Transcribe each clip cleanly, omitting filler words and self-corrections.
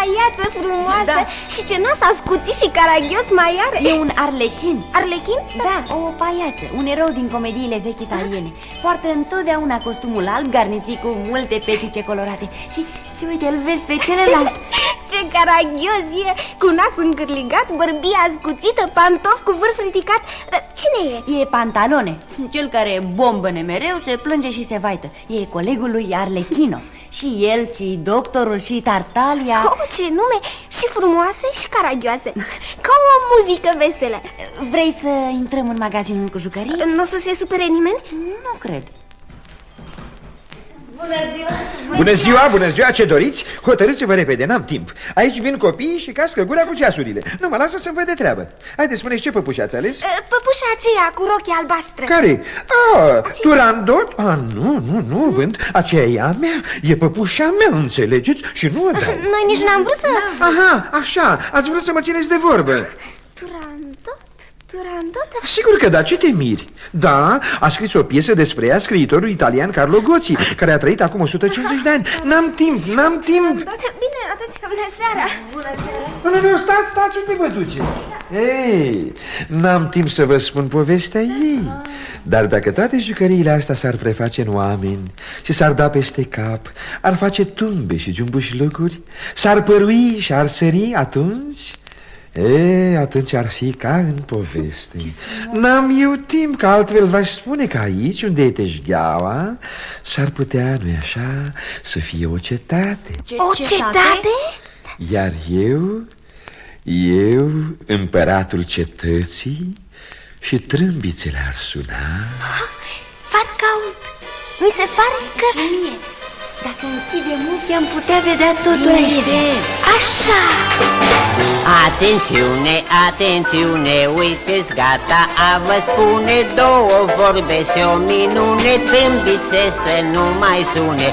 paiață frumoasă. Da. Și ce nas ascuțit și caragios mai are. E un arlechin. Arlechin? Da, o paiață, un erou din comediile vechi italiene. Poartă întotdeauna costumul alb garnițit cu multe petice colorate. Și uite, îl vezi pe celălalt. Ce caragios e, cu nas încârligat, bărbie ascuțită, pantofi cu vârf ridicat. Cine e? E Pantalone, cel care bombăne mereu, se plânge și se vaită. E colegul lui Arlechino. Și el, și doctorul, și Tartaglia. Oh, ce nume! Și frumoase și caragioase. Ca o muzică veselă. Vrei să intrăm în magazinul cu jucării? Nu o să se supere nimeni? Nu cred. Bună ziua! Bună ziua, bună ziua, ce doriți? Hotărâți-vă repede, n-am timp. Aici vin copiii și cască gura cu ceasurile. Nu mă lasă să-mi văd de treabă. Haideți, spuneți ce păpuși ați ales? Păpușa aceea cu rochie albastră. Care? Turandot? Nu, vând. Aceea e a mea, e păpușa mea, înțelegeți? Și nu o dau. Noi nici n-am vrut să... Aha, așa, ați vrut să mă țineți de vorbă. Turandot? Sigur că da, ce te miri? Da, a scris o piesă despre ea scriitorul italian Carlo Gozzi, care a trăit acum 150 de ani. N-am timp. Bine, atunci bună seara. Bună seara. Nu, stați, unde vă duce? Ei, n-am timp să vă spun povestea ei. Dar dacă toate jucăriile astea s-ar preface în oameni și s-ar da peste cap, ar face tumbe și jumbușlocuri, s-ar părui și ar sări, atunci ar fi ca în poveste. N-am eu timp, că altfel v-aș spune că aici, unde e Teșgheaua, s-ar putea, nu-i așa, să fie o cetate. O cetate? Iar eu, împăratul cetății, și trâmbițele ar suna. Fac caut. Mi se pare că... Și mie. Dacă închidem ochii, am putea vedea totul aici. Așa. Atențiune, atențiune, uite-ți gata a vă spune două vorbe și o minune, trâmbițe să nu mai sune.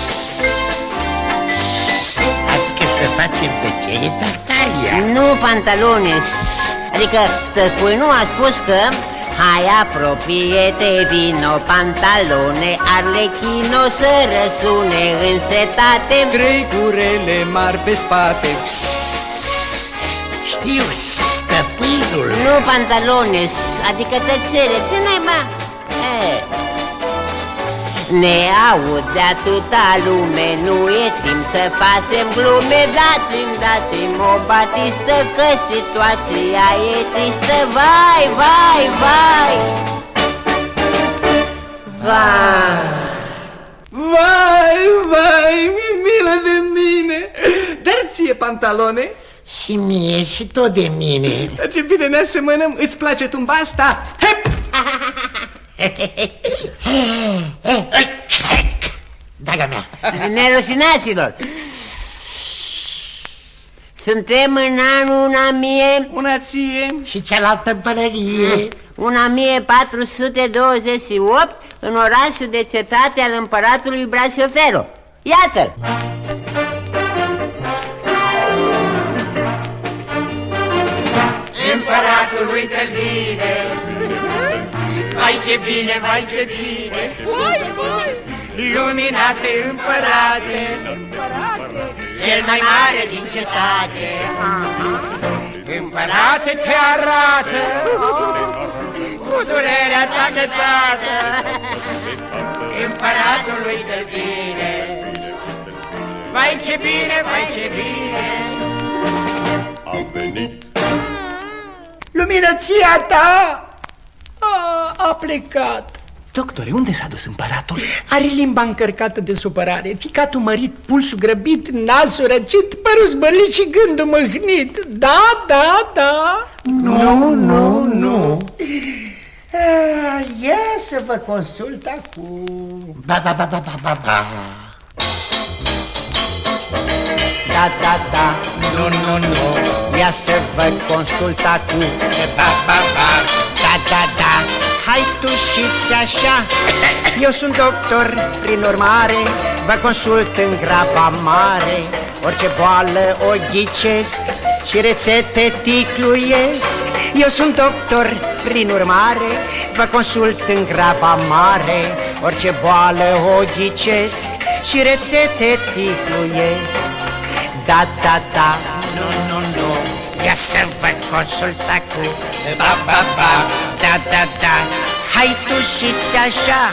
Adică să facem tăcere, Tartaglia? Nu, Pantalone, adică stăpânul a spus că hai, apropie-te, vino, Pantalone, Arlechino, să răsune în setate. Trei curele mari pe spate. Știu, stăpânul. Nu, Pantalone, adică tăcere, ce naiba? Ne aude atâta lume, nu e timp să facem glume. Dați-mi o batistă, că situația e tristă. Vai, mi-e milă de mine. Dar ție, Pantalone? Și mie și tot de mine. Dar ce bine ne asemănăm, îți place tumba asta? Hep! Draga mea. Nerosinaților, suntem în anul una ție și cealaltă în pălărie. 1428, în orașul de cetate al împăratului Brașoferu. Iată-l! Împăratul uită-l bine, vai ce bine, luminate împărate, cel mai mare din cetate. Împărate, te arată cu durerea ta gătată. Împăratul uită-l bine, vai ce bine, a venit. Luminăția ta a plecat. Doctore, unde s-a dus împăratul? Are limba încărcată de supărare, ficatul mărit, pulsul grăbit, nasul răcit, părul zbărlit și gândul mâhnit. Da. Nu. Ia să vă consult acum. Ba. Da, nu. Ia să vă consult acum. Ba. Da. Hai tu și-ți așa. Eu sunt doctor, prin urmare vă consult în graba mare. Orice boală o ghicesc și rețete ticluiesc. Eu sunt doctor, prin urmare vă consult în graba mare. Orice boală o ghicesc și rețete ticluiesc. Da, da, da, nu, ia să vă consulta cu ba, ba, ba. Da, da, da, hai tușiți așa.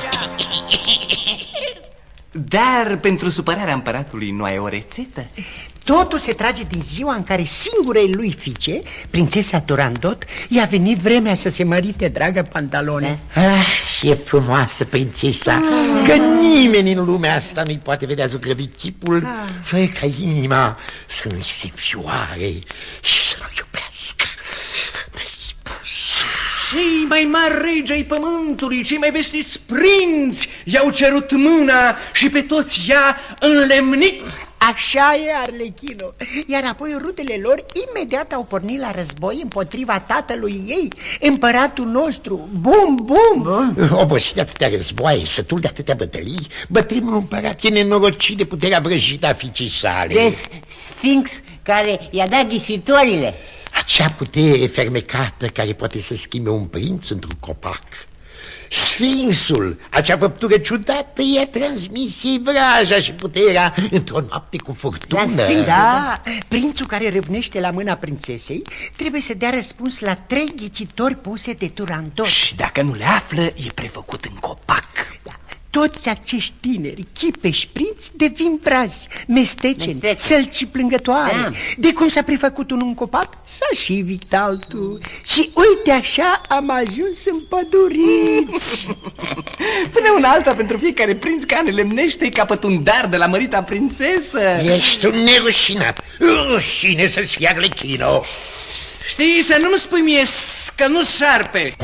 Dar pentru supărarea împăratului nu ai o rețetă? Totul se trage din ziua în care singurei lui fiice, prințesa Turandot, i-a venit vremea să se mărite, dragă Pantalone. Și e frumoasă prințesa, că nimeni în lumea asta nu-i poate vedea zugrăvit chipul, fără ca inima să nu-i se înfioare și să nu iubească. Mi-ai spus. Cei mai mari regi ai pământului, cei mai vestiți prinți i-au cerut mâna și pe toți i-a înlemnit. Așa e, Arlechino. Iar apoi rudele lor imediat au pornit la război împotriva tatălui ei, împăratul nostru. Bum, bum! Obosit de atâtea războaie, sătul de atâtea bătălii, bătrânul împărat e nenorocit de puterea vrăjită a fiicei sale. De Sfinx care i-a dat ghisitorile. Acea putere fermecată care poate să schimbe un prinț într-un copac. Sfinxul, acea făptură ciudată, i-a transmis ei vraja și puterea într-o noapte cu furtună. Da, prințul care râvnește la mâna prințesei trebuie să dea răspuns la 3 ghicitori puse de Turandot. Și dacă nu le află, e prefăcut în copac. Toți acești tineri, chipeși prinți, devin brazi, mesteceni, sălci plângătoare. De cum s-a prefăcut unul în copac, s-a și evit altul. Și uite așa am ajuns împăduriți. Până una alta pentru fiecare prinț care lemnește capăt un dar de la mărita prințesă. Ești un nerușinat. Rușine să-ți fie Arlechino. Știi, să nu-mi spui mie că nu șarpe.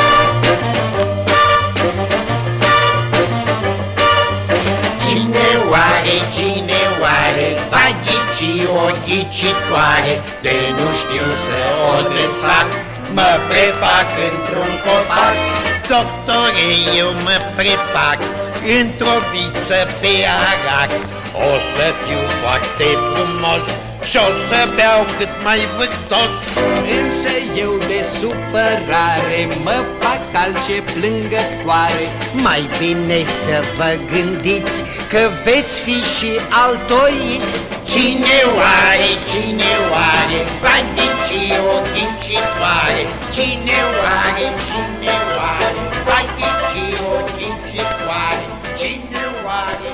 Cine oare va ghici o ghicitoare? De nu știu să o desfac, mă prefac într-un copac. Doctore, eu mă prefac într-o viță pe arac. O să fiu foarte frumos și-o să beau cât mai vârtos. Însă eu de supărare mă fac salce plângătoare. Mai bine să vă gândiți că veți fi și altoiți. Cine oare va ghici o ghicitoare? Cine oare va ghici o ghicitoare? Cine oare?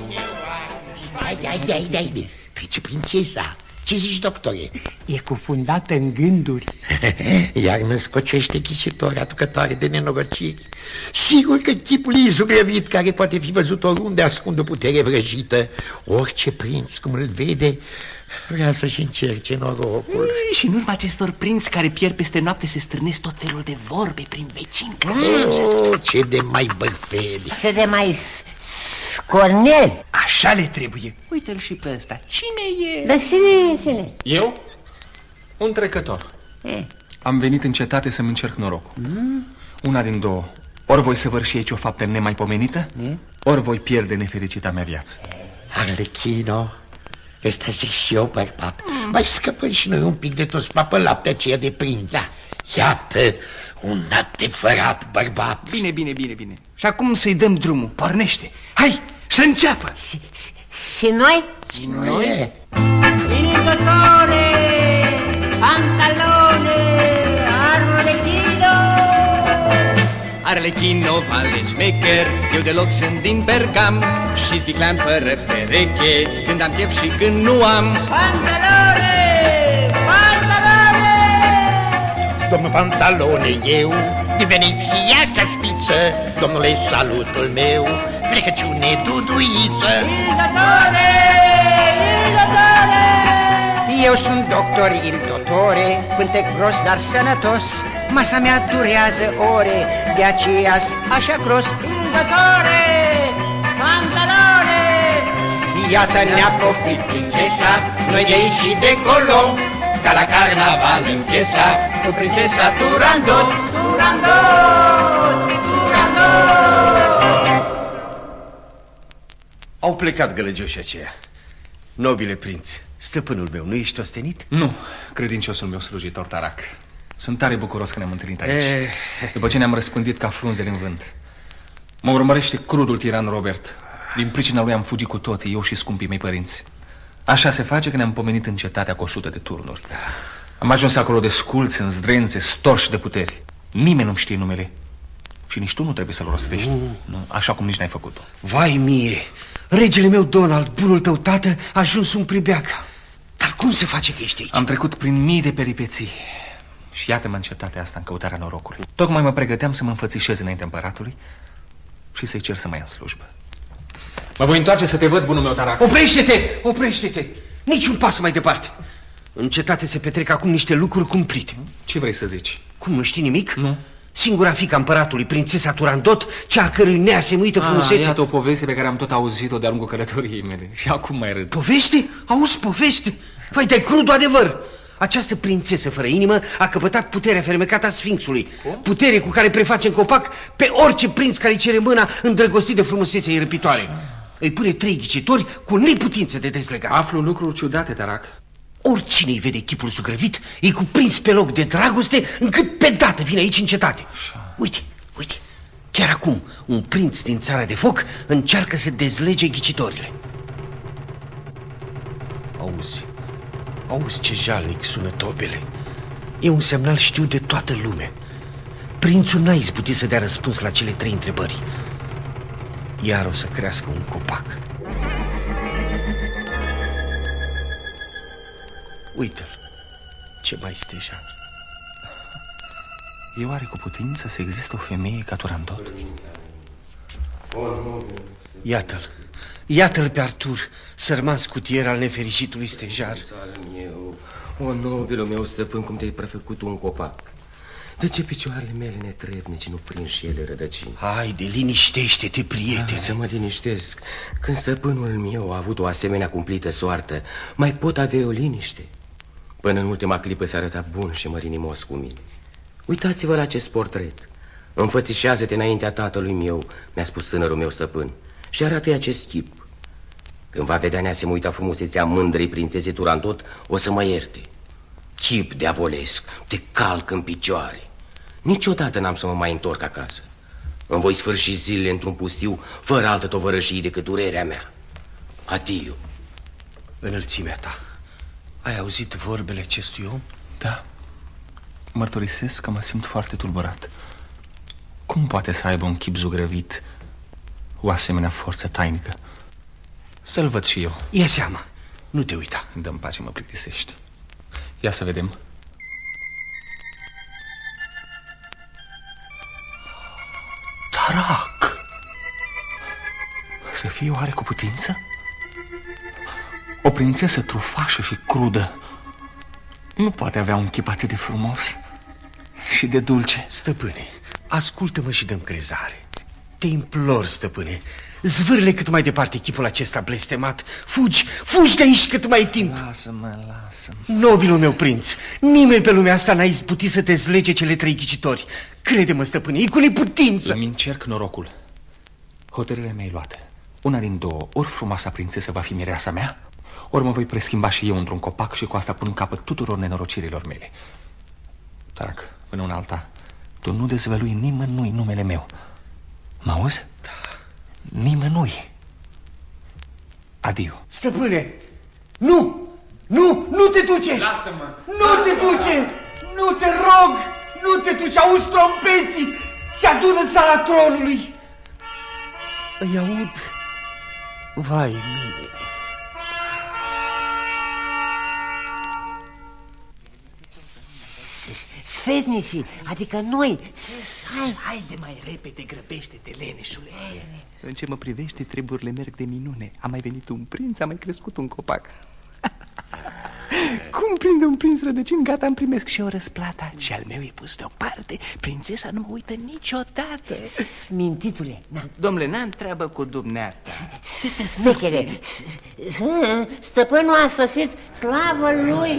Stai, trece prințesa. Ce zici, doctore? E cufundată în gânduri. Iar născocește ghicitori aducătoare de nenorociri. Sigur că chipul ei zugrăvit, care poate fi văzut oriunde, ascunde o putere vrăjită. Orice prinț, cum îl vede, vrea să-și încerce norocul. Și în urma acestor prinți care pierd peste noapte se strânesc tot felul de vorbe prin vecini. Ce de mai bărfeli. Ce de mai scornel. Așa le trebuie. Uite-l și pe ăsta. Cine e? Dar cine? Eu? Un trecător. Am venit în cetate să-mi încerc norocul. Una din două. Ori voi săvârși aici o faptă nemaipomenită, ori voi pierde nefericita mea viață. Arlechino, ăsta zic și eu, bărbat. Mai scăpăm și noi un pic de toți papălapte aceea de prinț. Da. Iată, un adevărat bărbat. Bine. Și acum să-i dăm drumul. Pornește. Hai, să înceapă. Și noi? Și noi? Dottore, Pantalone, Arlechino. Arlechino, Valde șmecher, eu deloc sunt din Bergam și zviclean fără pereche, când am chef și când nu am. Pantalone! Domnul Pantalone, eu, din Veneția ca spiță, domnule, salutul meu, plecăciune duduiță. Eu sunt doctor Il Dottore, cântec gros, dar sănătos. Masa mea durează ore, de aceea-s așa gros. Il Dottore! Pantalone! Iată ne-a profit prințesa, noi de aici și de colo, ca la carnaval în piesa, cu prințesa Turandot. Au plecat gălăgioșii aceia. Nobile prinț, stăpânul meu, nu ești ostenit? Nu, credinciosul meu slujitor Tarac. Sunt tare bucuros că ne-am întâlnit aici, după ce ne-am răspândit ca frunzele în vânt. Mă urmărește crudul tiran Robert. Din pricina lui am fugit cu toții, eu și scumpii mei părinți. Așa se face că ne-am pomenit în cetatea cu 100 de turnuri. Am ajuns acolo de sculți, în zdrențe, storși de puteri. Nimeni nu-mi știe numele. Și nici tu nu trebuie să-l rostești. Nu, așa cum nici n-ai făcut-o. Vai mie! Regele meu Donald, bunul tău tată, a ajuns un pribeac. Dar cum se face că ești aici? Am trecut prin mii de peripeții. Și iată-mă în cetatea asta, în căutarea norocului. Tocmai mă pregăteam să mă înfățișez înainte împăratului și să-i cer să mă ia în slujbă. Mă voi întoarce să te văd, bunul meu Tarac. Oprește-te! Oprește-te! Niciun pas mai departe. În cetate se petrec acum niște lucruri cumplite. Ce vrei să zici? Cum, nu știi nimic? Nu. Singura fiică a împăratului, prințesa Turandot, cea a cărui neasemuită frumusețe... Iată o poveste pe care am tot auzit-o de-a lungul călătoriei mele. Și acum mai râd. Poveste? Auzi, poveste? Păi de crudul adevăr. Această prințesă fără inimă a căpătat puterea fermecată a Sfinxului. Putere cu care preface în copac pe orice prinț care îi cere mâna îndrăgostit de frumusețea ei răpitoare. Îi pune 3 ghicitori cu neputință de dezlegat. Aflu lucruri ciudate, Tarac. Oricine îi vede chipul zugrăvit, e cuprins pe loc de dragoste, încât pe dată vine aici în cetate. Uite, uite, chiar acum un prinț din țara de foc încearcă să dezlege ghicitorile. Auzi ce jalnic sună tobele. E un semnal știut de toată lumea. Prințul n-a izbutit să dea răspuns la cele 3 întrebări. Iar o să crească un copac. Uite-l, ce mai stejar. E oare cu putință să există o femeie ca Turandot? Iată-l, iată-l pe Artur, sărman scutier al nefericitului stejar. O, nobilul meu stăpân, cum te-ai prefăcut un copac. De ce picioarele mele netrebnice nu prind și ele rădăcini? Haide, liniștește-te, prietene. Să mă liniștesc. Când stăpânul meu a avut o asemenea cumplită soartă, mai pot avea o liniște? Până în ultima clipă se arăta bun și mărinimos cu mine. Uitați-vă la acest portret. Înfățișează-te înaintea tatălui meu, mi-a spus tânărul meu stăpân, și arată-i acest chip. Când va vedea neasemuita frumusețea mândrei prințese Turandot, o să mă ierte. Chip diavolesc, te calc în picioare. Niciodată n-am să mă mai întorc acasă. Îmi voi sfârși zilele într-un pustiu, fără altă tovărășie decât durerea mea. Adio. Înălțimea ta, ai auzit vorbele acestui om? Da. Mărturisesc că mă simt foarte tulburat. Cum poate să aibă un chip zugrăvit o asemenea forță tainică? Să-l văd și eu. Ia seama, nu te uita. Dă-mi pace, mă plictisești. Ia să vedem. Tarac! Să fie oare cu putință? O prințesă trufașă și crudă nu poate avea un chip atât de frumos și de dulce. Stăpâne, ascultă-mă și dă-mi crezare. Te implor, stăpâne, zvârle cât mai departe chipul acesta blestemat. Fugi, fugi de aici cât mai e timp. Lasă-mă, lasă-mă. Nobilul meu prinț, nimeni pe lumea asta n-a izbutit să te zlege cele 3 ghicitori. Crede-mă, stăpâne, e cu neputință. Îmi încerc norocul. Hotărârea mea e luată. Una din două, ori frumoasa prințesă va fi mireasa mea, ori mă voi preschimba și eu într-un copac și cu asta pun capăt tuturor nenorocirilor mele. Tarac, până una alta, tu nu dezvălui nimănui numele meu. Mă auzi? Da. Nimănui. Adio. Stăpâne, nu! Nu te duce! Lasă-mă! Nu te duce! Nu te rog! Nu te duce! Auzi trompeții! Se adună în sala tronului! Îi aud. Vai mie! Sfetnicii, adică noi. Haide mai repede, grăbește-te, leneșule. În ce mă privește, treburile merg de minune. A mai venit un prinț, a mai crescut un copac. Cum prinde un prinț rădăcini, gata, îmi primesc și o răsplata. Și al meu e pus deoparte. Prințesa nu mă uită niciodată. Mintitule, Domnule, n-am treabă cu dumneata. Smechere, stăpânul a sosit, slavă lui.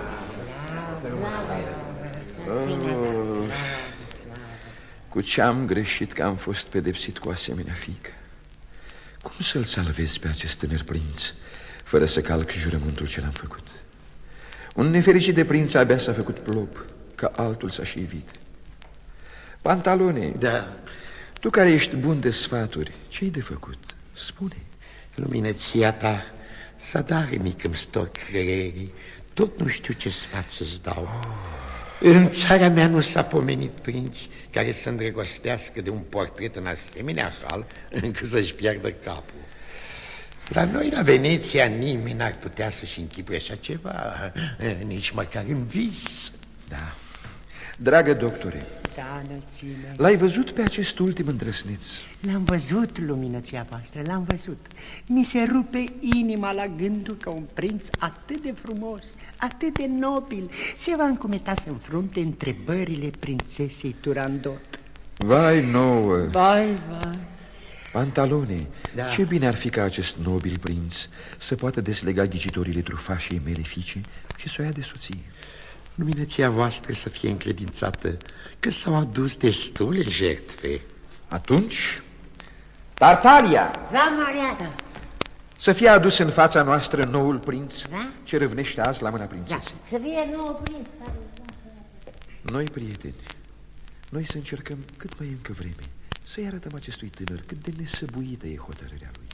Cu ce am greșit că am fost pedepsit cu asemenea fiică? Cum să-l salvez pe acest tânăr prinț fără să calc jurământul ce l-am făcut? Un nefericit de prinț abia s-a făcut plop, ca altul s-a și evit. Pantalone, da. Tu care ești bun de sfaturi, ce-i de făcut? Spune. Luminăția ta Zadarnic îmi stor creierii, tot nu știu ce sfat să-ți dau. În țara mea nu s-a pomenit prinț care să îndrăgostească de un portret în asemenea hal încât să-și piardă capul. La noi, la Veneția, nimeni n-ar putea să-și închipuie așa ceva, nici măcar în vis. Da. Dragă doctore, da, înălțime, l-ai văzut pe acest ultim îndrăsniț? L-am văzut, luminăția voastră, l-am văzut. Mi se rupe inima la gândul că un prinț atât de frumos, atât de nobil, se va încumeta să înfrunte întrebările prințesei Turandot. Vai nouă! Vai, vai! Pantalone, da. Ce bine ar fi ca acest nobil prinț să poată deslega ghicitorile trufașei mele fiice și să o ia de soție. Luminăția voastră să fie încredințată că s-au adus destule jertfe. Atunci, Tartalia! Da, Mariana. Să fie adus în fața noastră noul prinț, da? Ce râvnește azi la mâna prințesei. Da, să fie nou prinț. Noi, prieteni, noi să încercăm cât mai încă vreme să-i arătăm acestui tânăr cât de nesăbuită e hotărârea lui.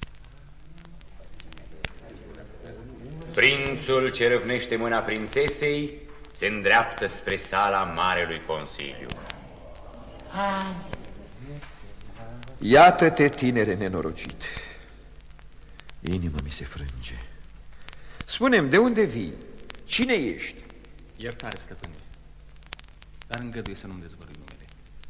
Prințul ce râvnește mâna prințesei se îndreaptă spre sala Marelui Consiliu. Iată-te, tinere nenorocit. Inima mi se frânge. Spune-mi, de unde vii? Cine ești? Iertare, stăpâne, dar îngăduie să nu-mi dezvălui numele.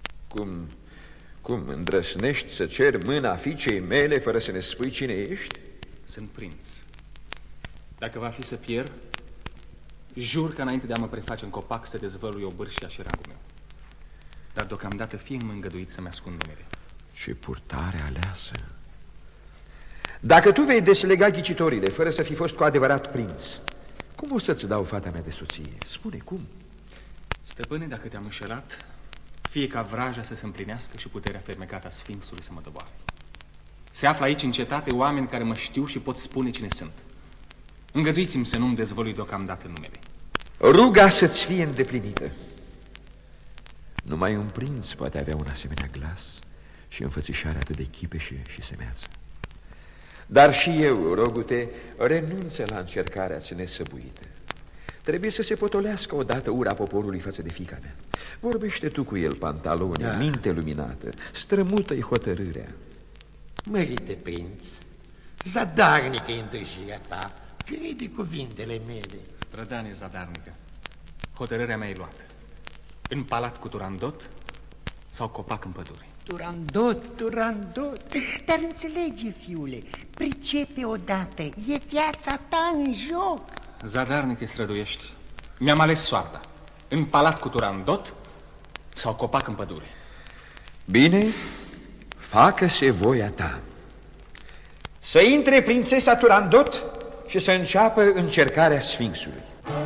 Cum îndrăsnești să ceri mâna fiicei mele fără să ne spui cine ești? Sunt prinț. Dacă va fi să pierd, jur că înainte de a mă preface în copac să dezvălui obârșia și rangul meu. Dar deocamdată fie-mi îngăduit să-mi ascund numele. Ce purtare aleasă! Dacă tu vei deslega ghicitorile fără să fi fost cu adevărat prinț, cum o să-ți dau fata mea de soție? Spune, cum? Stăpâne, dacă te-am înșelat, fie ca vraja să se împlinească și puterea fermecată a Sfinxului să mă doboare. Se află aici în cetate oameni care mă știu și pot spune cine sunt. Îngăduiți-mi să nu-mi dezvălui deocamdată numele. Ruga să-ți fie îndeplinită. Numai un prinț poate avea un asemenea glas și înfățișare atât de chipeșe și semeață. Dar și eu, rogu-te, renunță la încercarea-ți nesăbuită. Trebuie să se potolească odată ura poporului față de fiica mea. Vorbește tu cu el, Pantalone, da. Minte luminată, strămută-i hotărârea. Mărite prinț, zadarnică e îndrăjirea ta, crede cuvintele mele. Strădanie zadarnică, hotărârea mea e luată. În palat cu Turandot sau copac în pădure? Turandot, Turandot, dar înțelege, fiule, pricepe odată, e viața ta în joc. Zadarnic te străduiești. Mi-am ales soarta. În palat cu Turandot sau copac în pădure. Bine, facă-se voia ta. Să intre prințesa Turandot și să înceapă încercarea Sfinxului.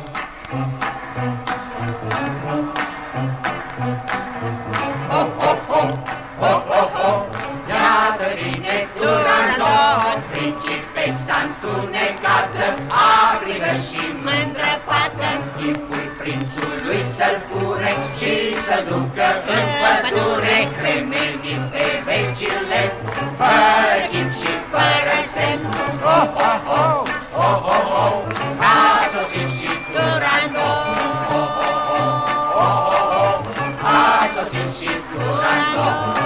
Iată vine Turandot, principesa întunecată, agrigă și mândrăpată. Timpul prințului să-l pure și să ducă în pădure, cremenii pe vecile, fără timp și fără semn. Oh, oh, oh, oh, oh, oh, a sosit și Turandot. Oh, oh, oh, oh, oh, oh, a sosit și Turandot.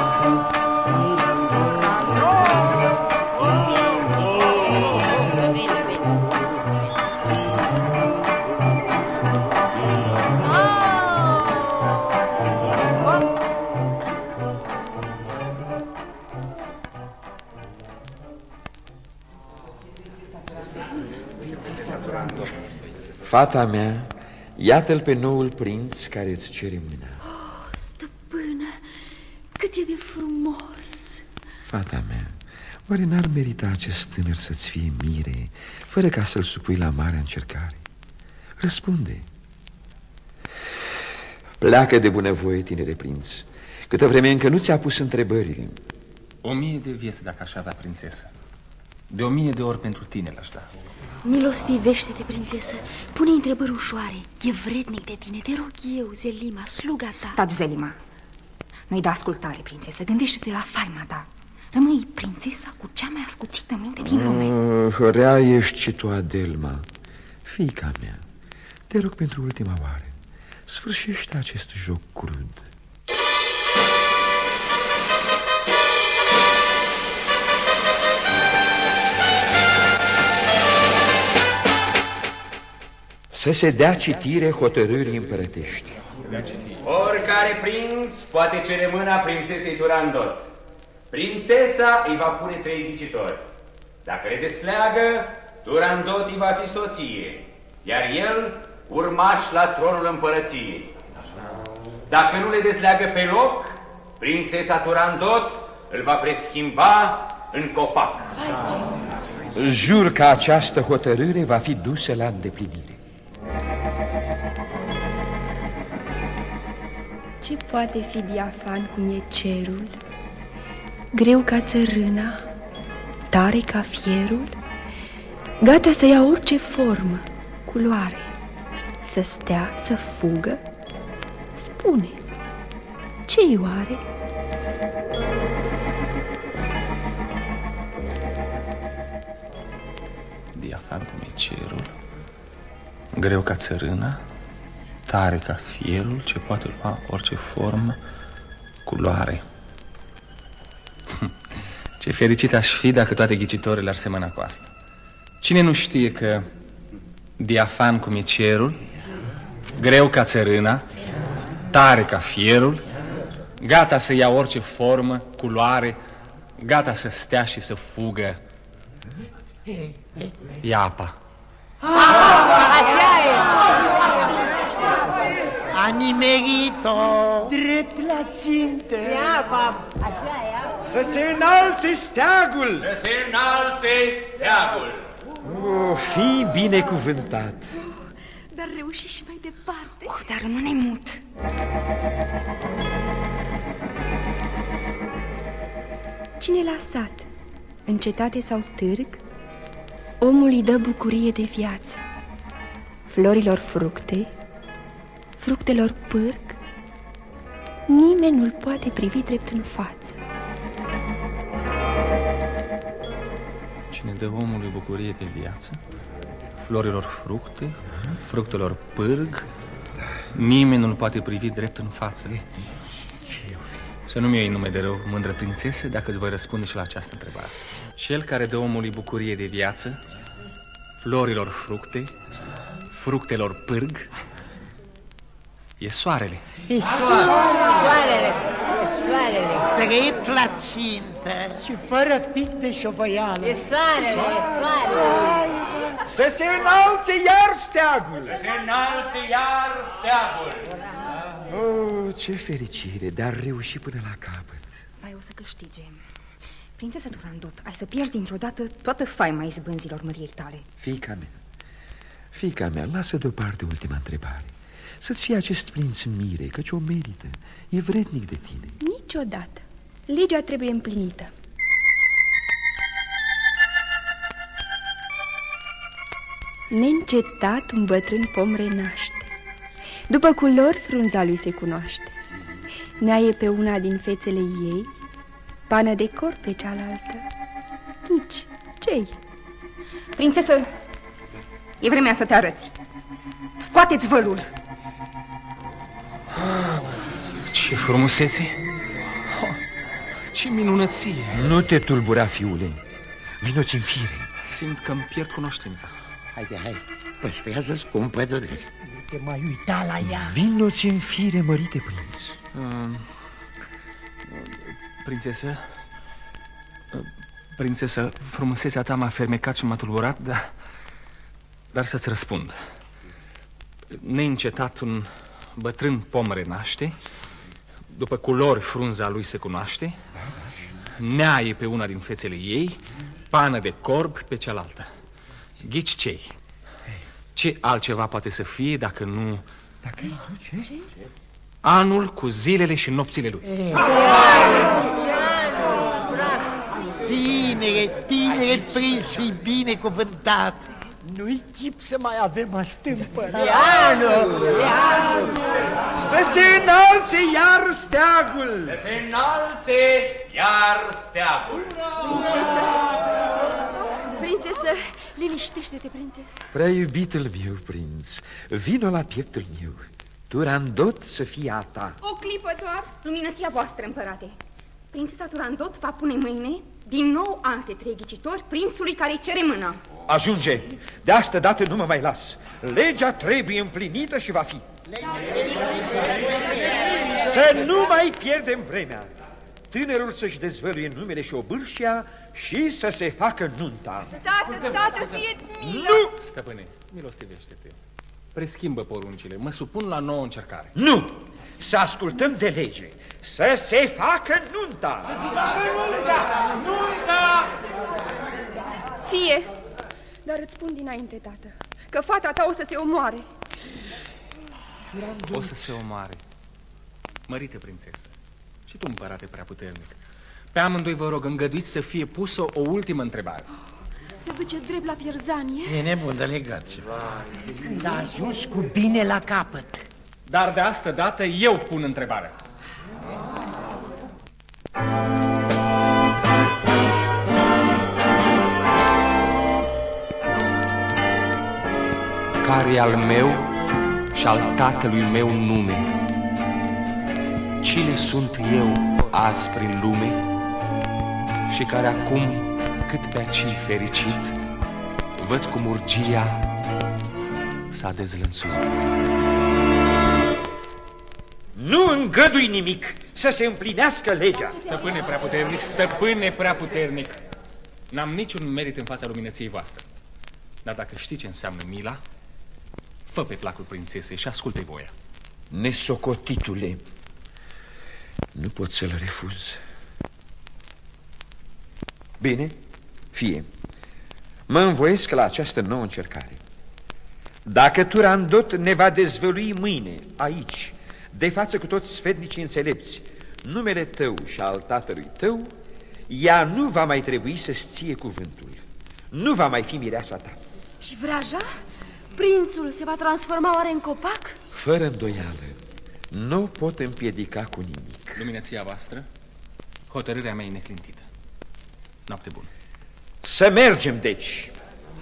Fata mea, iată-l pe noul prinț care îți cere mâna. Oh, stăpână, cât e de frumos! Fata mea, oare n-ar merita acest tânăr să-ți fie mire, fără ca să-l supui la marea încercare? Răspunde. Pleacă de bunăvoie, tinere prinț, câtă vreme încă nu ți-a pus întrebări. 1000 de vieți dacă aș avea, prințesă. De 1000 de ori pentru tine l-aș da. Milostivește-te, prințesă, pune întrebări ușoare. E vrednic de tine, te rog eu, Zelima, sluga ta. Taci, Zelima. Nu-i da ascultare, prințesă, gândește-te la faima ta. Rămâi prințesa cu cea mai ascuțită minte din lume. Rea ești și tu, Adelma. Fiica mea, te rog pentru ultima oară, sfârșește acest joc crud. Să se dea citire hotărârii împărătești. Oricare prinț poate cere mâna prințesei Turandot. Prințesa îi va pune 3 ghicitori. Dacă le desleagă, Turandot îi va fi soție, iar el urmaș la tronul împărăției. Dacă nu le desleagă pe loc, prințesa Turandot îl va preschimba în copac. Jur că această hotărâre va fi dusă la îndeplinire. Ce poate fi diafan cum e cerul, greu ca țărâna, tare ca fierul, gata să ia orice formă, culoare, să stea, să fugă? Spune, ce-i oare? Diafan cum e cerul, greu ca țărâna, tare ca fierul, ce poate lua orice formă, culoare. Ce fericit aș fi dacă toate ghicitorile ar semăna cu asta. Cine nu știe că diafan cum e cerul, greu ca țărâna, tare ca fierul, gata să ia orice formă, culoare, gata să stea și să fugă, e apa. A nimerit-o drept la țintă. Să se înalțe steagul! Să se înalțe steagul! Fii binecuvântat! Dar reuși și mai departe. Dar rămâne mut. Cine l-a sat? În cetate sau târg, omul îi dă bucurie de viață. Florilor fructe, fructelor pârg, nimeni nu-l poate privi drept în față. Cine dă omului bucurie de viață, florilor fructe, fructelor pârg, nimeni nu-l poate privi drept în față. Să nu-mi iei nume de rău, mândră prințesă, dacă îți voi răspunde și la această întrebare. Cel care dă omului bucurie de viață, florilor fructe, fructelor pârg, e soarele. Soarele. Drept la țintă și fără pic de șovăială. E soarele. Să se înalțe iar steagul! Să se înalțe iar steagul! Oh, ce fericire, dar reuși până la capăt. Vai, o să câștigem. Prințesa Turandot, ai să pierzi dintr-o dată toată faima izbânzilor măriei tale. Fiica mea, lasă deoparte ultima întrebare. Să-ți fie acest prinț mire, căci o merită. E vrednic de tine. Niciodată. Legea trebuie împlinită. Neîncetat un bătrân pom renaște. După culori frunza lui se cunoaște. Neaie pe una din fețele ei, pană de cor pe cealaltă. Ghici, ce-i? Prințesă, e vremea să te arăți. Scoateți vălul. Ce frumusețe! Ce minunăție! Nu te tulbura, fiule. Vino-ți în fire. Simt că îmi pierd cunoștința. Hai, păstrează scumpă, Dodric. Te mai uita la ea. Vino-ți în fire, mărite prinț. Prințesă, frumusețea ta m-a fermecat și m-a tulburat, dar să-ți răspund. Neîncetat un bătrân pom renaște, după culori frunza lui se cunoaște, neaie pe una din fețele ei, pană de corb pe cealaltă. Ghici ce-i? Ce altceva poate să fie dacă nu... Ce? Anul cu zilele și nopțile lui. Tinere, prinț, fii binecuvântat. Nu-i chip să mai avem astâmpă. Să se înalțe iar steagul! Să se înalțe iar steagul! Prințesă, liniștește-te, prințesă. Prea iubitul meu, prinț, vino la pieptul meu. Turandot să fie a ta. O clipă doar. Luminăția voastră, împărate. Prințesa Turandot va pune mâine din nou alte 3 ghicitori prințului care îi cere mâna. Ajunge. De asta dată nu mă mai las. Legea trebuie împlinită și va fi. Să nu mai pierdem vremea. Tânărul să-și dezvăluie numele și obârșia și să se facă nunta. Tată, fie-ți milă! Nu! Stăpâne, milostivește-te. Preschimbă poruncile, mă supun la nouă încercare. Nu! Să ascultăm de lege. Să se facă nunta! Nunta! Fie, dar îți spun dinainte, tată, că fata ta o să se omoare. O să se omoare. Mărite prințesă, și tu, împărate prea puternic, pe amândoi vă rog, îngăduiți să fie pusă o ultimă întrebare. Se duce drept la pierzanie. E nebun de legat ceva. Când a ajuns cu bine la capăt. Dar de asta dată eu pun întrebarea. Care al meu și al tatălui meu nume? Cine sunt eu azi prin lume? Și care acum, cât pe aci fericit, văd cum urgia s-a dezlănțuit. Nu îngădui nimic, să se împlinească legea. Stăpâne preaputernic, stăpâne preaputernic, n-am niciun merit în fața luminăției voastre. Dar dacă știi ce înseamnă mila, fă pe placul prințesei și ascultă-i voia. Nesocotitule, nu pot să-l refuz. Bine, fie. Mă învoiesc la această nouă încercare. Dacă Turandot ne va dezvălui mâine, aici, de față cu toți sfetnicii înțelepți, numele tău și al tatălui tău, ea nu va mai trebui să-ți ție cuvântul. Nu va mai fi mireasa ta. Și vraja? Prințul se va transforma oare în copac? Fără îndoială, nu pot împiedica cu nimic. Luminăția voastră, hotărârea mea e neclintită. Noapte bună. Să mergem, deci.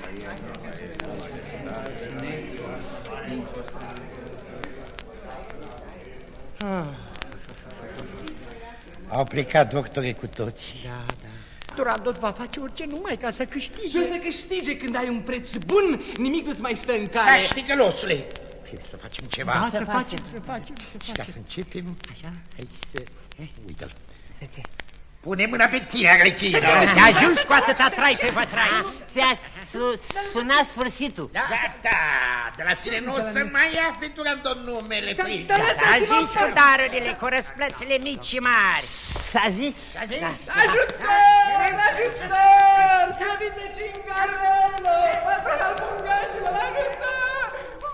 Au plecat doctorii cu toți. Da. Turandot va face orice numai ca să câștige. Și o să câștige când ai un preț bun, nimic nu-ți mai stă în cale. Știgălosule! Fie să facem ceva. Da, să facem. Și ca să începem, așa, hai să... Uite-l. Pune mâna pe tine, Agrechie. Te ajuns cu atâta trai pe vătrai. Ți-a sunat sfârșitul. Da, de la tine nu o să mai ia pe Turandot numele prin. S-a zis cu darurile, cu răsplățile mici și mari. S-a zis? S-a zis? Ajutor! Ajutor! Slăvite Cingarello! Pătrăna Bungașilor, ajutor!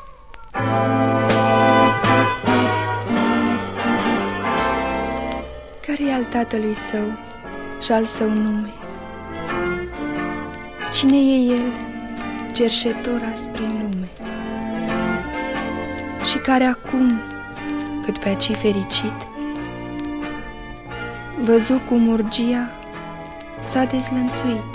Care e al tatălui său și al său nume? Cine e el, cerșetor aspre lume? Și care acum, cât pe aci fericit, văzu cum urgia s-a dezlănțuit.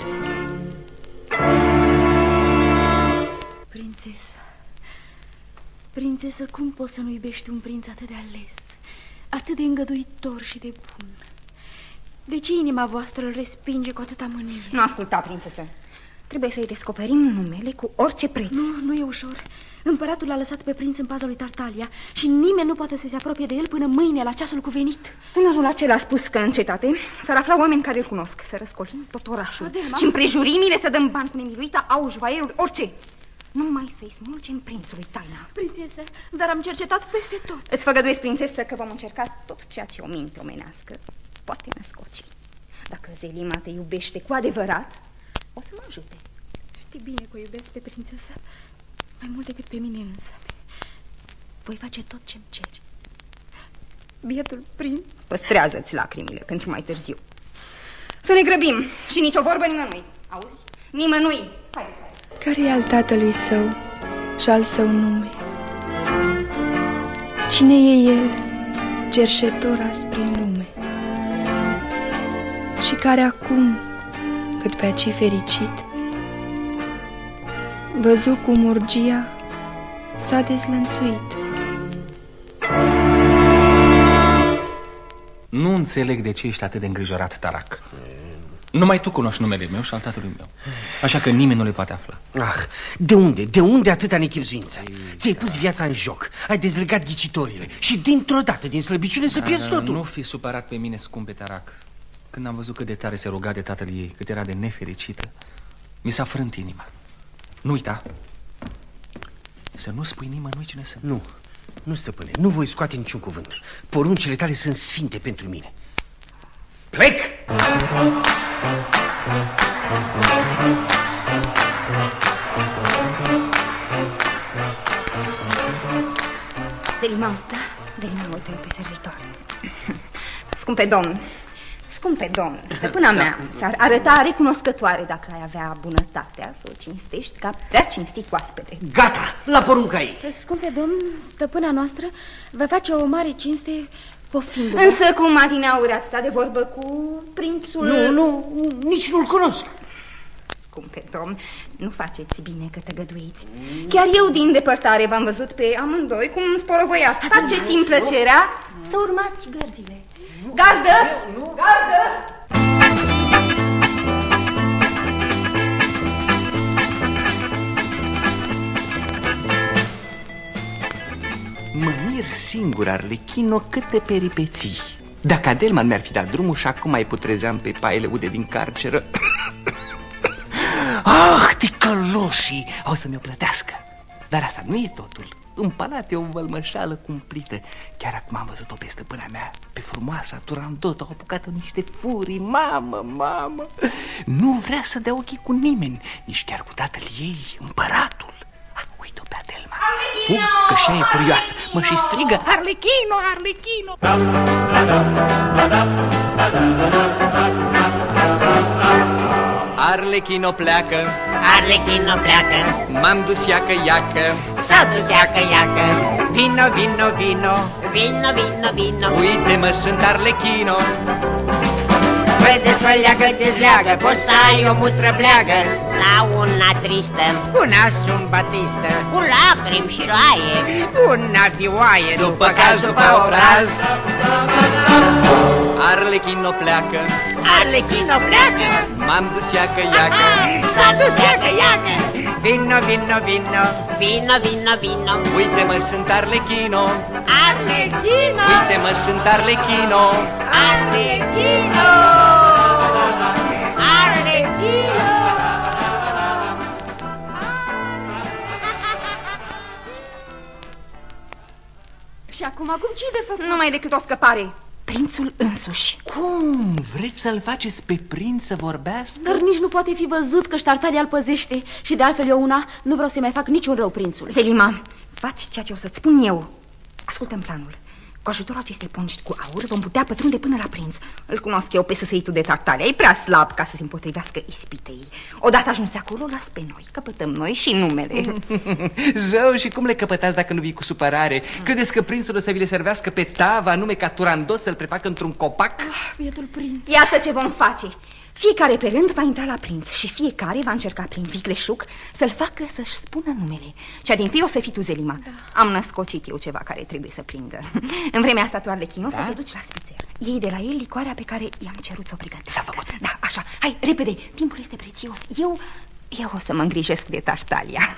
Prințesă, cum poți să nu iubești un prinț atât de ales, atât de îngăduitor și de bun? De ce inima voastră îl respinge cu atâta mânie? Nu asculta, prințesă. Trebuie să-i descoperim numele cu orice preț. Nu e ușor. Împăratul l-a lăsat pe prinț în paza lui Tartalia și nimeni nu poate să se apropie de el până mâine, la ceasul cuvenit. Tânărul acela a spus că în cetate s-ar afla oameni care îl cunosc, să răscolim tot orașul. Și împrejurimile să dăm bani cu nemiluita, auși, vaieruri, orice. Numai să-i smulgem prințului taina. Prințesă, dar am cercetat peste tot. Îți făgăduiesc, prințesă, că vom încerca tot ceea ce o minte omenească poate născoci. Dacă Zelima te iubește cu adevărat, o să mă ajute. Știi bine că o iubesc pe prințesă mai mult decât pe mine însă. Voi face tot ce-mi ceri. Bietul prinț, păstrează-ți lacrimile pentru mai târziu. Să ne grăbim și nicio vorbă nimănui. Auzi? Nimănui. Haide, haide. Care e al tatălui său și al său nume? Cine e el, cerșetor spre lume? Și care acum, cât pe aci fericit, văzut cum urgia s-a dezlănțuit. Nu înțeleg de ce ești atât de îngrijorat, Tarak. Numai tu cunoști numele meu și al tatălui meu, așa că nimeni nu le poate afla. De unde? De unde atâta nechibzuință? Ți-ai pus viața în joc, ai dezlegat ghicitorile și dintr-o dată, din slăbiciune, să pierzi totul. Nu fi supărat pe mine, scumpe Tarak. Când am văzut cât de tare se ruga de tatăl ei, cât era de nefericită, mi s-a frânt inima. Nu uita, să nu spui nimănui cine sunt. Nu, stăpâne, nu voi scoate niciun cuvânt. Poruncile tale sunt sfinte pentru mine. Plec! Zelima, Zelima, uite pe servitor. Scumpe domn, stăpâna mea s-ar arăta recunoscătoare dacă ai avea bunătatea să o cinstești ca prea cinstit oaspete. Gata, la porunca ei. Scumpe domn, stăpâna noastră vă face o mare cinste poftindu-vă. Însă cum adineauri ați stat de vorbă cu prințul... Nu, nici nu-l cunosc. Scumpe domn, nu faceți bine că tăgăduiți. Chiar eu din depărtare v-am văzut pe amândoi cum sporovăiați. Faceți-mi plăcerea să urmați gărzile. Gardă! Gardă! Mă mir singur, Arlechino, câte peripeții. Dacă Adelman mi-ar fi dat drumul și acum mai putrezeam pe paile ude din carceră. Ah, ticăloșii au să mi-o plătească. Dar asta nu e totul. În palat e o vălmășală cumplită. Chiar acum am văzut-o pe stăpâna mea, pe frumoasa Turandot. Au apucat-o niște furii. Mamă. Nu vrea să dea ochii cu nimeni, nici chiar cu tatăl ei, împăratul. Uite-o pe Adelma. Fug, că și ea e furioasă. Mă și strigă: Arlechino, Arlechino! Arlechino pleacă, Arlechino pleacă, m-am dus iacă, s-a dus iacă, vino, vino, vino, vino, vino, vino. Uite-mă, sunt Arlechino. Păi desfăleagă, dezleagă, poți să ai o mutră bleagă sau una tristă, cu nasul batistă, cu lacrimi și roaie, una vioaie, după caz, după obraz. Arlechino pleacă, Arlechino pleacă, m-am dus iacă, s-a dus iacă, vino, vino, vino, vino, vino, vino. Uite-mă, sunt Arlechino, Arlechino, uite-mă, sunt Arlechino, Arlechino, Arlechino. Și acum ce de făcut? Nu mai decât o scăpare. Prințul însuși. Cum? Vreți să-l faceți pe prinț să vorbească? Dar nici nu poate fi văzut că Tartalia îl păzește. Și de altfel eu nu vreau să-i mai fac niciun rău prințul. Zelima, faci ceea ce o să-ți spun eu. Ascultă-mi planul. Cu ajutorul acestei ponci cu aur vom putea pătrunde până la prinț. Îl cunosc eu pe săsăitul de Tartalia. E prea slab ca să se împotrivească ispitei. Odată ajunse acolo, las pe noi. Căpătăm noi și numele. Zău, și cum le căpătați dacă nu vii cu supărare? Credeți că prințul o să vi le servească pe tavă, anume ca Turandot să-l prefacă într-un copac? Bietul prinț. Iată ce vom face. Fiecare pe rând va intra la prinț și fiecare va încerca prin vicleșug să-l facă să-și spună numele. Cea dintâi o să fii tu, Zelima. Da. Am născocit eu ceva care trebuie să prindă. În vremea asta, tu, Arlechino, să te duci la spițer. Iei de la el licoarea pe care i-am cerut să o pregătească. S-a făcut. Da, așa. Hai, repede, timpul este prețios. Eu o să mă îngrijesc de Tartalia.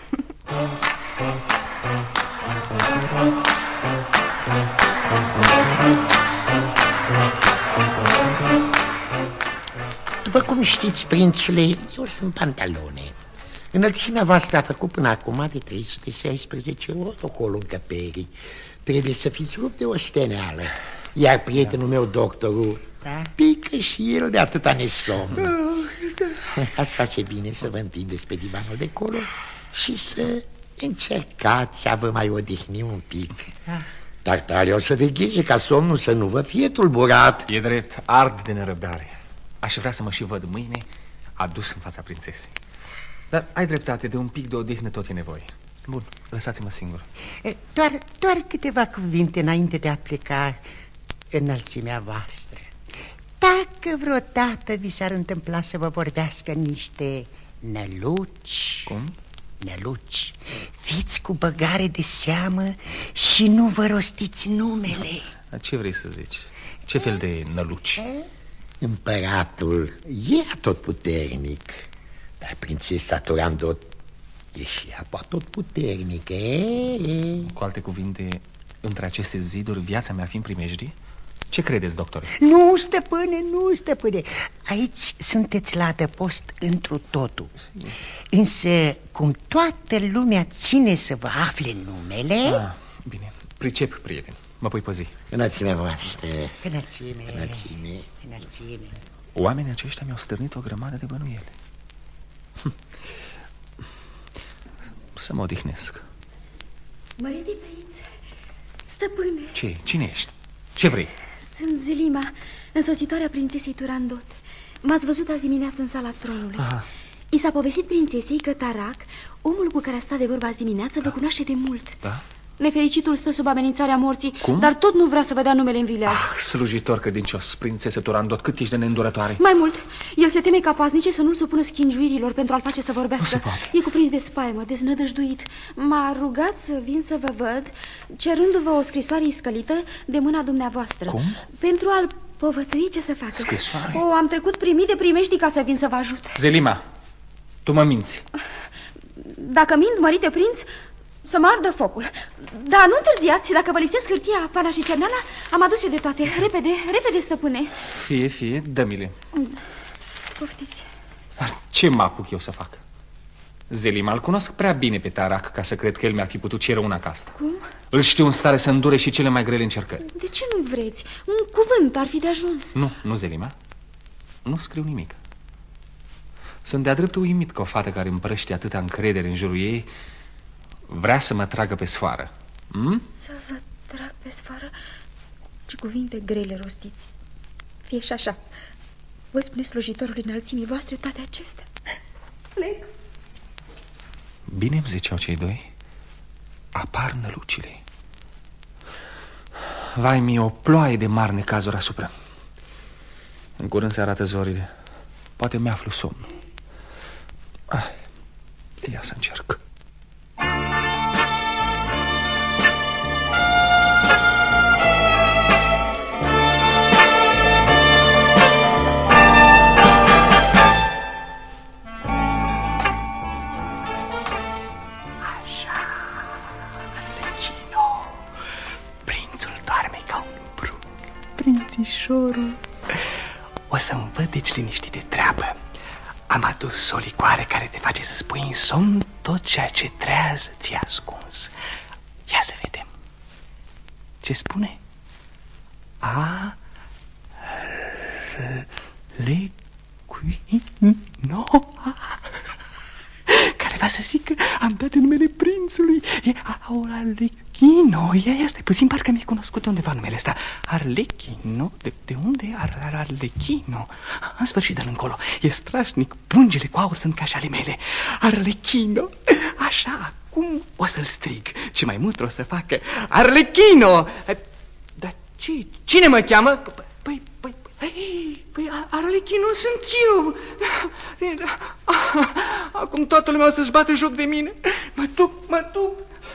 După cum știți, prințule, eu sunt Pantalone. Înălțimea voastră a făcut până acum de 316 ori ocolo încăperii. Trebuie să fiți rupt de o steneală. Iar prietenul meu, doctorul, pică și el de atâta nesomn. Ați face bine să vă întindeți pe divanul de colo și să încercați a vă mai odihni un pic. Tartalia o să vegheze ca somnul să nu vă fie tulburat. E drept, ard de nerăbdare. Aș vrea să mă și văd mâine adus în fața prințesei. Dar ai dreptate, de un pic de odihnă tot e nevoie. Bun, lăsați-mă singur. Doar câteva cuvinte înainte de a pleca, înălțimea voastră. Dacă vreodată vi s-ar întâmpla să vă vorbească niște năluci... Cum? Năluci, fiți cu băgare de seamă și nu vă rostiți numele. Ce vrei să zici? Ce fel de năluci? Împăratul e atotputernic, dar prințesa Turandot e și ea atotputernică. Cu alte cuvinte, între aceste ziduri, viața mea fiind primejdie? Ce credeți, doctore? Nu, stăpâne, nu, stăpâne. Aici sunteți la adăpost întru totul. Însă, cum toată lumea ține să vă afle numele... Bine, pricep, prieten. Mă pui păzi. Înălțimea voastră. Înălțime. Oamenii aceștia mi-au stârnit o grămadă de bănuiele. Să mă odihnesc. Mărite prinț, stăpâne. Ce? Cine ești? Ce vrei? Sunt Zelima, însoțitoarea prințesei Turandot. M-ați văzut azi dimineață în sala tronului. I s-a povestit prințesei că Tarak, omul cu care a stat de vorba azi dimineață, vă cunoaște de mult. Da? Nefericitul stă sub amenințarea morții. Cum? Dar tot nu vrea să vă dea numele în vileag. Slujitor credincios, prințesă Turandot, cât ești de neîndurătoare. Mai mult, el se teme ca paznice să nu-l supună schingiuirilor pentru a-l face să vorbească. E cuprins de spaimă, deznădăjduit. M-a rugat să vin să vă văd, cerându-vă o scrisoare iscălită de mâna dumneavoastră. Cum? Pentru a-l povățui ce să facă. Scrisoare? Am trecut primii de primești ca să vin să vă ajut. Zelima, tu mă minți. Dacă mint, mărite prinț, să mă ardă focul. Da, nu întârziați, dacă vă lipsesc hârtia, pana și cerneala, am adus eu de toate. Repede, repede, stăpâne. Fie, dă-mi-le. Poftiți. Ce mă apuc eu să fac? Zelima, îl cunosc prea bine pe Tarak ca să cred că el mi-ar fi putut cere una ca asta. Cum? Îl știu în stare să îndure și cele mai grele încercări. De ce nu vreți? Un cuvânt ar fi de ajuns. Nu, Zelima. Nu scriu nimic. Sunt de-a dreptul uimit că o fată care împrăște atâta încredere în jurul ei vrea să mă tragă pe sfoară. Să vă trag pe sfoară? Ce cuvinte grele rostiți. Fie și așa. Vă spune slujitorul înălțimii voastre toate acestea. Plec. Bine îmi ziceau cei doi. Apar nălucile. Vai mi, o ploaie de mari necazuri asupra. În curând se arată zorile. Poate mi-aflu somnul. Ia să încerc. Prințișorul, o să-mi văd deci liniștit de treabă. Am adus o licoare care te face să spui în somn tot ceea ce trează ți-a ascuns. Ia să vedem. Ce spune? No. Care va să zic că am dat în numele prințului. E Arlecchino. Ia, stai puțin, parcă mi-e cunoscut undeva numele ăsta. Arlecchino? De unde e Arlecchino? În sfârșit, dă-l încolo. E strașnic, pungele cu aur sunt ca și ale mele. Arlecchino. Așa, acum o să-l strig. Ce mai mult o să facă. Arlecchino! Dar ce? Cine mă cheamă? Păi, Arlecchino sunt eu. Acum toată lumea o să-și bată joc de mine. Mă duc.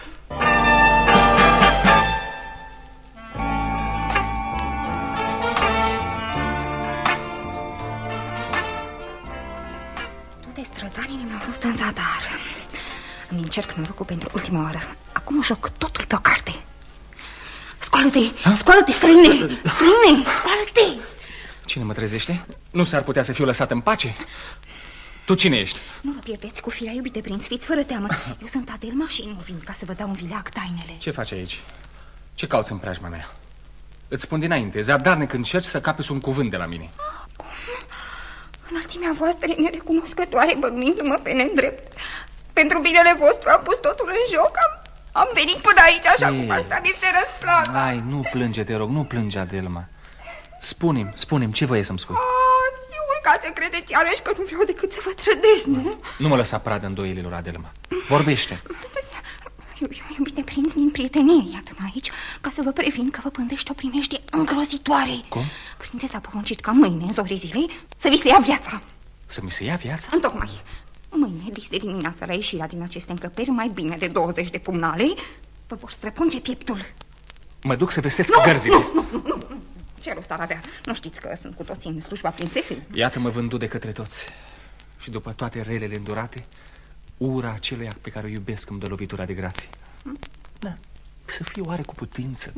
Toate strădanile mi-au fost în zadar. Îmi încerc norocul pentru ultima oară. Acum joc totul pe o carte. Scoală-te, străine, scoală-te. Cine mă trezește? Nu s-ar putea să fiu lăsat în pace? Tu cine ești? Nu vă pierdeți cu firea, iubite prinț, fiți fără teamă. Eu sunt Adelma și nu vin ca să vă dau în vileag tainele. Ce faci aici? Ce cauți în preajma mea? Îți spun dinainte, zadarnic încerci să capeți un cuvânt de la mine. Cum? Înălțimea voastră e nerecunoscătoare, bănuindu-mă pe nedrept. Pentru binele vostru am pus totul în joc, am venit până aici, așa cum asta mi este răsplata. Hai, nu plânge, te rog, nu plânge, Adelma. Spune-mi, ce voie să-mi spui? Sigur ca să credeți iarăși că nu vreau decât să vă trădez, nu? Nu mă lăsa pradă îndoielilor, Adelma. Vorbește. Iubite prinț, din prietenie, iată-mă aici, ca să vă previn că vă pândește o primejdie îngrozitoare. Cum? Prințesa a poruncit ca mâine, în zorii zilei, să vi se ia viața. Să mi se ia viața? Întocmai. Mâine, dis de dimineața, la ieșirea din aceste încăperi, mai bine de 20 de pumnale vă vor străpunge pieptul. Mă duc să vestesc gărzile. Nu. Ce rost ar avea? Nu știți că sunt cu toții în slujba prințesei? Iată-mă vândut de către toți. Și după toate relele îndurate, ura aceluia pe care o iubesc îmi dă lovitura de grație. Da, să fiu oare cu putință?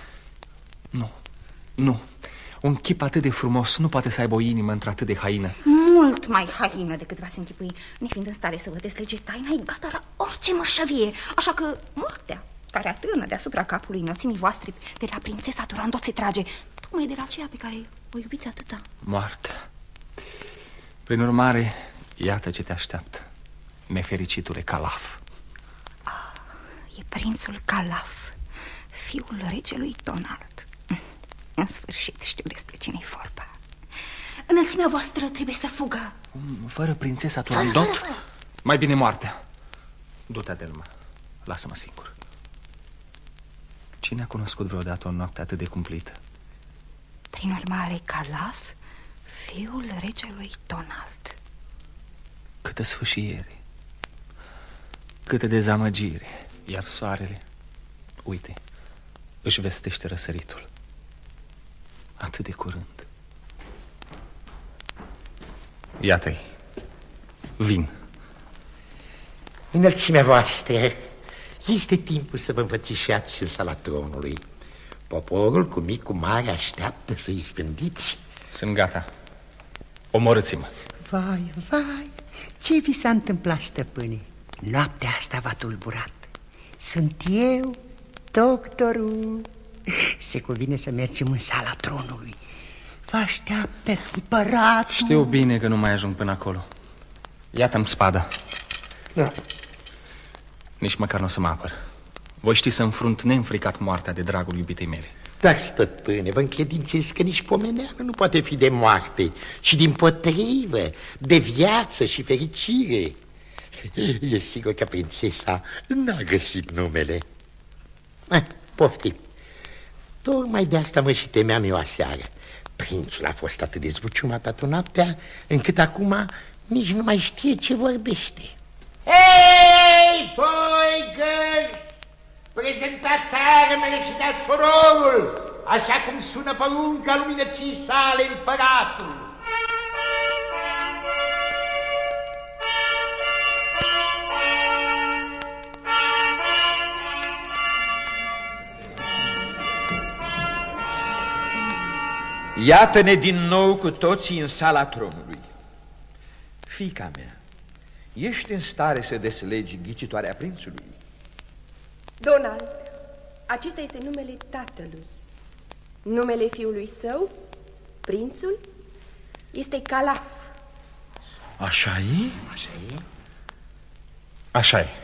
Nu. Un chip atât de frumos nu poate să aibă o inimă într-atât de haină. Mult mai haină decât v-ați închipui. Nefiind în stare să vă deslege taina, e gata la orice mărșăvie. Așa că moartea, care atârnă deasupra capului înălțimii voastre, de la prințesa Turandot se trage, tocmai de la aceea pe care o iubiți atâta. Moartea. Prin urmare, iată ce te așteaptă, nefericitule Calaf. E prințul Calaf, fiul regelui Donald. În sfârșit știu despre cine-i vorba. Înălțimea voastră trebuie să fugă. Fără prințesa Turandot? Mai bine moartea. Du-te, Adelma, lasă-mă singur. Cine a cunoscut vreodată o noapte atât de cumplită? Prin urmare, Calaf, fiul regelui Donald. Câtă sfâșiere, câtă dezamăgire. Iar soarele, uite, își vestește răsăritul. Atât de curând. Iată-i. Vin. Înălțimea voastră, este timpul să vă înfățișați în sala tronului. Poporul cu mic, cu mare așteaptă să-i spândiți. Sunt gata. Omorâți-mă. Vai, ce vi s-a întâmplat, stăpâne? Noaptea asta v-a tulburat. Sunt eu, doctorul. Se cuvine să mergem în sala tronului. Vă așteaptă împăratul. Știu bine că nu mai ajung până acolo. Iată-mi spada. Da. Nici măcar nu o să mă apăr. Voi ști să înfrunt neînfricat moartea de dragul iubitei mele. Dar, stăpâne, vă încredințez că nici pomeneală nu poate fi de moarte, ci dimpotrivă, de viață și fericire. E sigur că prințesa n-a găsit numele. Poftim. Tocmai de asta mă și temeam eu aseară. Prințul a fost atât de zbuciumat atunci noaptea, încât acum nici nu mai știe ce vorbește. Hei, voi gărzi! Prezentați armele și dați ororul, așa cum sună porunca luminății sale împăratul. Iată-ne din nou cu toții în sala tronului. Fiica mea, ești în stare să deslegi ghicitoarea prințului? Donald, acesta este numele tatălui. Numele fiului său, prințul, este Calaf. Așa e? Așa e? Așa e.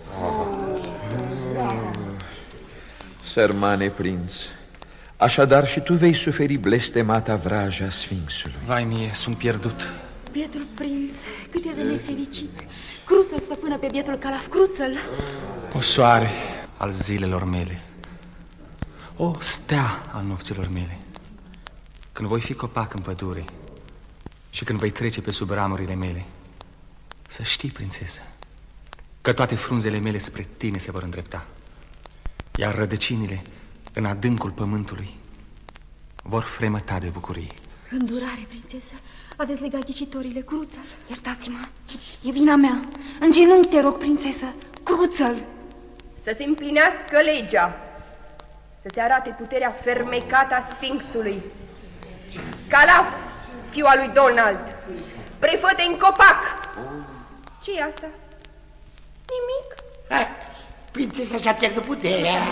Sărmane prinț, așadar și tu vei suferi blestemata vraja Sfinxului. Vai mie, sunt pierdut. Bietul prinț, cât e de nefericit. Cruță-l, stăpână, pe bietul Calaf, cruță-l. O soare al zilelor mele, o stea al nopților mele. Când voi fi copac în pădure și când voi trece pe sub ramurile mele, să știi, prințesă, că toate frunzele mele spre tine se vor îndrepta, iar rădăcinile în adâncul pământului vor fremăta de bucurie. Îndurare, prințesă, a dezlegat ghicitorile, cruță-l. Iertați-mă, e vina mea. În genunchi te rog, prințesă, cruță-l. Să se împlinească legea, să se arate puterea fermecată a Sfinxului. Calaf, fiul al lui Donald, prefă-te în copac. Ce-i asta? Nimic. Prințesa și-a pierdut puterea.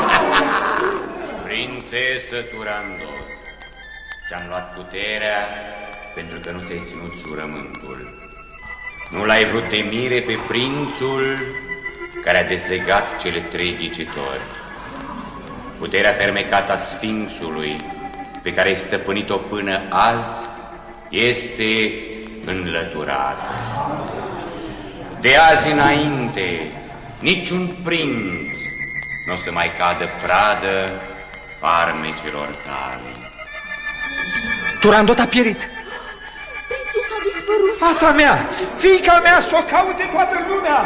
Prințesă Turandot, ți-am luat puterea pentru că nu ți-ai ținut jurământul. Nu l-ai vrut de mire pe prințul care a deslegat cele 3 ghicitori. Puterea fermecată a Sfinxului, pe care ai stăpânit-o până azi, este înlăturat. De azi înainte, niciun prinț nu o să mai cadă pradă farmecelor tale. Turandot a pierit. Prințesa a dispărut. Fata mea, fiica mea, s-o caute toată lumea.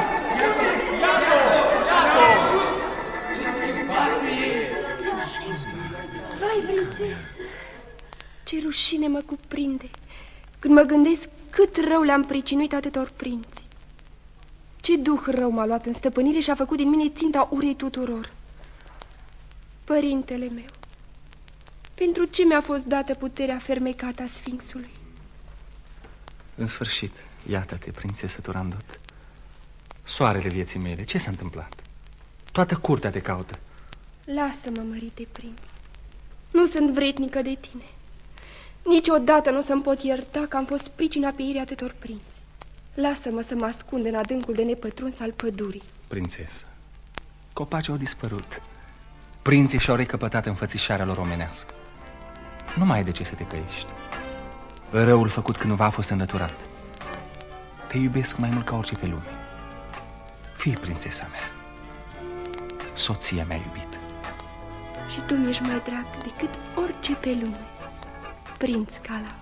Vai, prințesă, ce rușine mă cuprinde când mă gândesc cât rău le-am pricinuit atâtor prinți. Ce duh rău m-a luat în stăpânire și a făcut din mine ținta urii tuturor. Părintele meu, pentru ce mi-a fost dată puterea fermecată a Sfinxului? În sfârșit, iată-te, prințesă Turandot. Soarele vieții mele, ce s-a întâmplat? Toată curtea te caută. Lasă-mă, mărite prinț. Nu sunt vretnică de tine. Niciodată nu o să-mi pot ierta că am fost pricina pieirii atâtor prinți. Lasă-mă să mă ascund în adâncul de nepătruns al pădurii. Prințesă, copacii au dispărut. Prinții și-au recăpătat înfățișarea lor omenească. Nu mai ai de ce să te căiești. Răul făcut cândva a fost înlăturat. Te iubesc mai mult ca orice pe lume. Fii prințesa mea, soția mea iubită. Și tu mi-ești mai drag decât orice pe lume, prinț Calaf.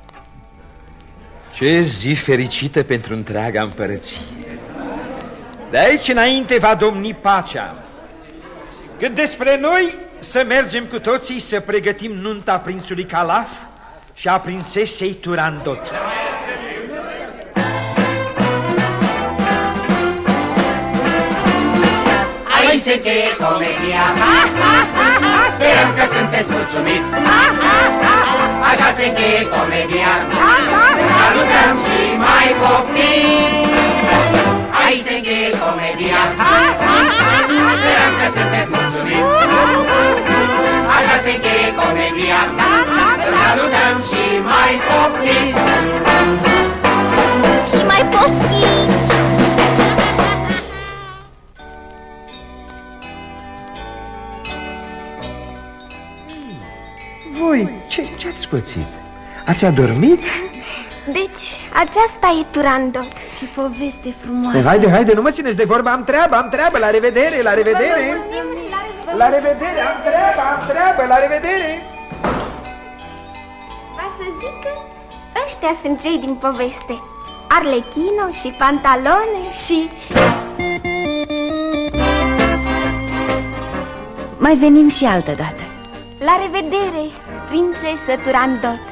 Ce zi fericită pentru întreaga împărăție! De aici înainte va domni pacea. Cât despre noi, să mergem cu toții să pregătim nunta prințului Calaf și a prințesei Turandot. Aici se încheie comedia. Sperăm că sunteți mulțumiți. Așa se încheie comedia. Salutăm și mai poftim. Aici se încheie comedia. Sperăm că sunteți mulțumiți. Așa se încheie comedia. Salutăm și mai poftim. Și mai poftiți! Voi, ce-ați pățit? Ați adormit? Deci, aceasta e Turandot. Ce poveste frumoasă. Haide, nu mă țineți de vorbă, am treabă, la revedere, la revedere. La revedere, am treabă, la revedere. Va să zic că ăștia sunt cei din poveste. Arlechino și Pantalone și... Mai venim și altă dată. La revedere, prințesă Turandot.